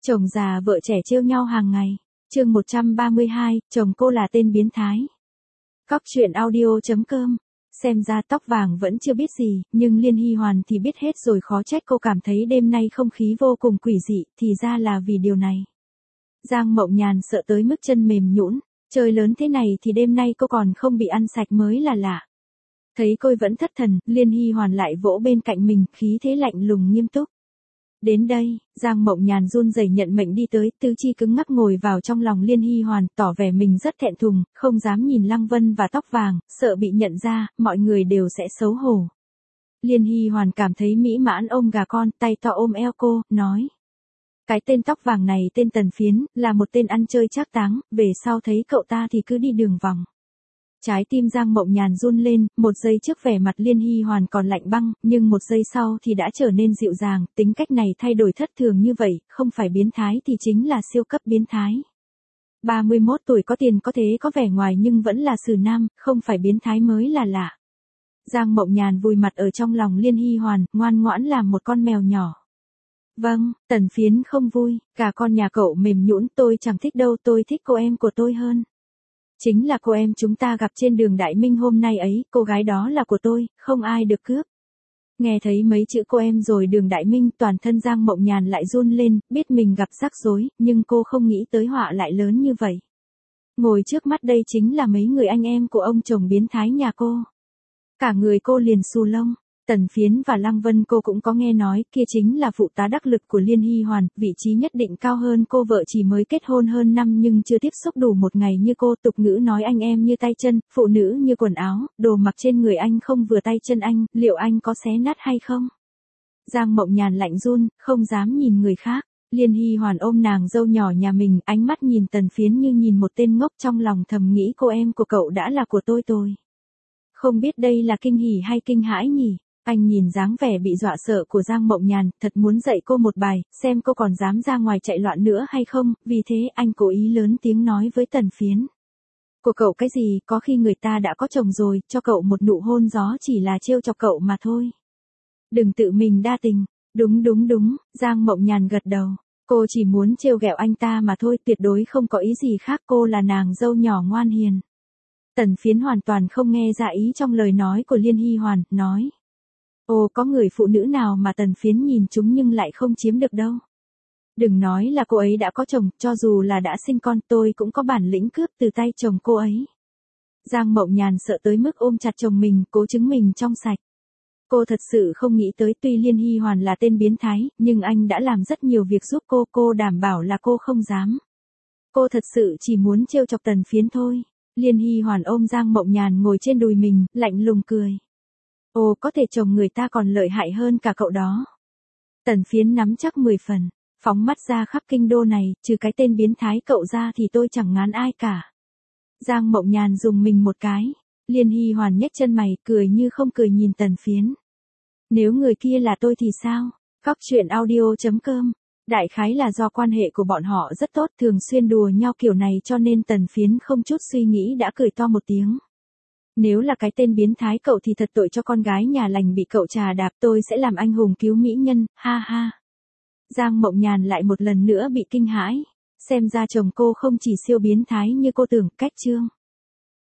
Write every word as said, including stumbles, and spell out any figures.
Chồng già vợ trẻ trêu nhau hàng ngày. Chương một trăm ba mươi hai, chồng cô là tên biến thái. Cóc truyện audio chấm com. Xem ra tóc vàng vẫn chưa biết gì, nhưng Liên Hy Hoàn thì biết hết rồi, khó trách cô cảm thấy đêm nay không khí vô cùng quỷ dị, thì ra là vì điều này. Giang Mộng Nhàn sợ tới mức chân mềm nhũn, trời lớn thế này thì đêm nay cô còn không bị ăn sạch mới là lạ. Thấy cô vẫn thất thần, Liên Hy Hoàn lại vỗ bên cạnh mình, khí thế lạnh lùng nghiêm túc. Đến đây, Giang Mộng Nhàn run rẩy nhận mệnh đi tới, tứ chi cứng ngắc ngồi vào trong lòng Liên Hy Hoàn, tỏ vẻ mình rất thẹn thùng, không dám nhìn Lăng Vân và tóc vàng, sợ bị nhận ra, mọi người đều sẽ xấu hổ. Liên Hy Hoàn cảm thấy mỹ mãn ôm gà con, tay to ôm eo cô, nói. Cái tên tóc vàng này tên Tần Phiến, là một tên ăn chơi trác táng, về sau thấy cậu ta thì cứ đi đường vòng. Trái tim Giang Mộng Nhàn run lên, một giây trước vẻ mặt Liên Hy Hoàn còn lạnh băng, nhưng một giây sau thì đã trở nên dịu dàng, tính cách này thay đổi thất thường như vậy, không phải biến thái thì chính là siêu cấp biến thái. ba mươi mốt tuổi có tiền có thế có vẻ ngoài nhưng vẫn là xử nam, không phải biến thái mới là lạ. Giang Mộng Nhàn vùi mặt ở trong lòng Liên Hy Hoàn, ngoan ngoãn làm một con mèo nhỏ. Vâng, Tần Phiến không vui, cả con nhà cậu mềm nhũn, tôi chẳng thích đâu, tôi thích cô em của tôi hơn. Chính là cô em chúng ta gặp trên đường Đại Minh hôm nay ấy, cô gái đó là của tôi, không ai được cướp. Nghe thấy mấy chữ cô em rồi đường Đại Minh, toàn thân Giang Mộng Nhàn lại run lên, biết mình gặp rắc rối, nhưng cô không nghĩ tới họa lại lớn như vậy. Ngồi trước mắt đây chính là mấy người anh em của ông chồng biến thái nhà cô. Cả người cô liền xù lông. Tần Phiến và Lăng Vân cô cũng có nghe nói, kia chính là phụ tá đắc lực của Liên Hy Hoàn, vị trí nhất định cao hơn cô, vợ chỉ mới kết hôn hơn năm nhưng chưa tiếp xúc đủ một ngày như cô, tục ngữ nói anh em như tay chân, phụ nữ như quần áo, đồ mặc trên người anh không vừa tay chân anh, liệu anh có xé nát hay không? Giang Mộng Nhàn lạnh run, không dám nhìn người khác. Liên Hy Hoàn ôm nàng dâu nhỏ nhà mình, ánh mắt nhìn Tần Phiến như nhìn một tên ngốc, trong lòng thầm nghĩ cô em của cậu đã là của tôi tôi. Không biết đây là kinh hỉ hay kinh hãi nhỉ? Anh nhìn dáng vẻ bị dọa sợ của Giang Mộng Nhàn, thật muốn dạy cô một bài, xem cô còn dám ra ngoài chạy loạn nữa hay không, vì thế anh cố ý lớn tiếng nói với Tần Phiến. Của cậu cái gì, có khi người ta đã có chồng rồi, cho cậu một nụ hôn gió chỉ là trêu chọc cậu mà thôi. Đừng tự mình đa tình. Đúng đúng đúng, Giang Mộng Nhàn gật đầu. Cô chỉ muốn trêu ghẹo anh ta mà thôi, tuyệt đối không có ý gì khác, cô là nàng dâu nhỏ ngoan hiền. Tần Phiến hoàn toàn không nghe ra ý trong lời nói của Liên Hy Hoàn, nói. Ồ, có người phụ nữ nào mà Tần Phiến nhìn chúng nhưng lại không chiếm được đâu. Đừng nói là cô ấy đã có chồng, cho dù là đã sinh con, tôi cũng có bản lĩnh cướp từ tay chồng cô ấy. Giang Mộng Nhàn sợ tới mức ôm chặt chồng mình, cố chứng mình trong sạch. Cô thật sự không nghĩ tới, tuy Liên Hy Hoàn là tên biến thái, nhưng anh đã làm rất nhiều việc giúp cô, cô đảm bảo là cô không dám. Cô thật sự chỉ muốn trêu chọc Tần Phiến thôi. Liên Hy Hoàn ôm Giang Mộng Nhàn ngồi trên đùi mình, lạnh lùng cười. Ồ, có thể chồng người ta còn lợi hại hơn cả cậu đó. Tần Phiến nắm chắc mười phần, phóng mắt ra khắp kinh đô này, trừ cái tên biến thái cậu ra thì tôi chẳng ngán ai cả. Giang Mộng Nhàn dùng mình một cái. Liên Hy Hoàn nhếch chân mày, cười như không cười nhìn Tần Phiến. Nếu người kia là tôi thì sao? Cóc truyện audio chấm com. Đại khái là do quan hệ của bọn họ rất tốt, thường xuyên đùa nhau kiểu này cho nên Tần Phiến không chút suy nghĩ đã cười to một tiếng. Nếu là cái tên biến thái cậu thì thật tội cho con gái nhà lành bị cậu trà đạp, tôi sẽ làm anh hùng cứu mỹ nhân, ha ha. Giang Mộng Nhàn lại một lần nữa bị kinh hãi. Xem ra chồng cô không chỉ siêu biến thái như cô tưởng, cách trương.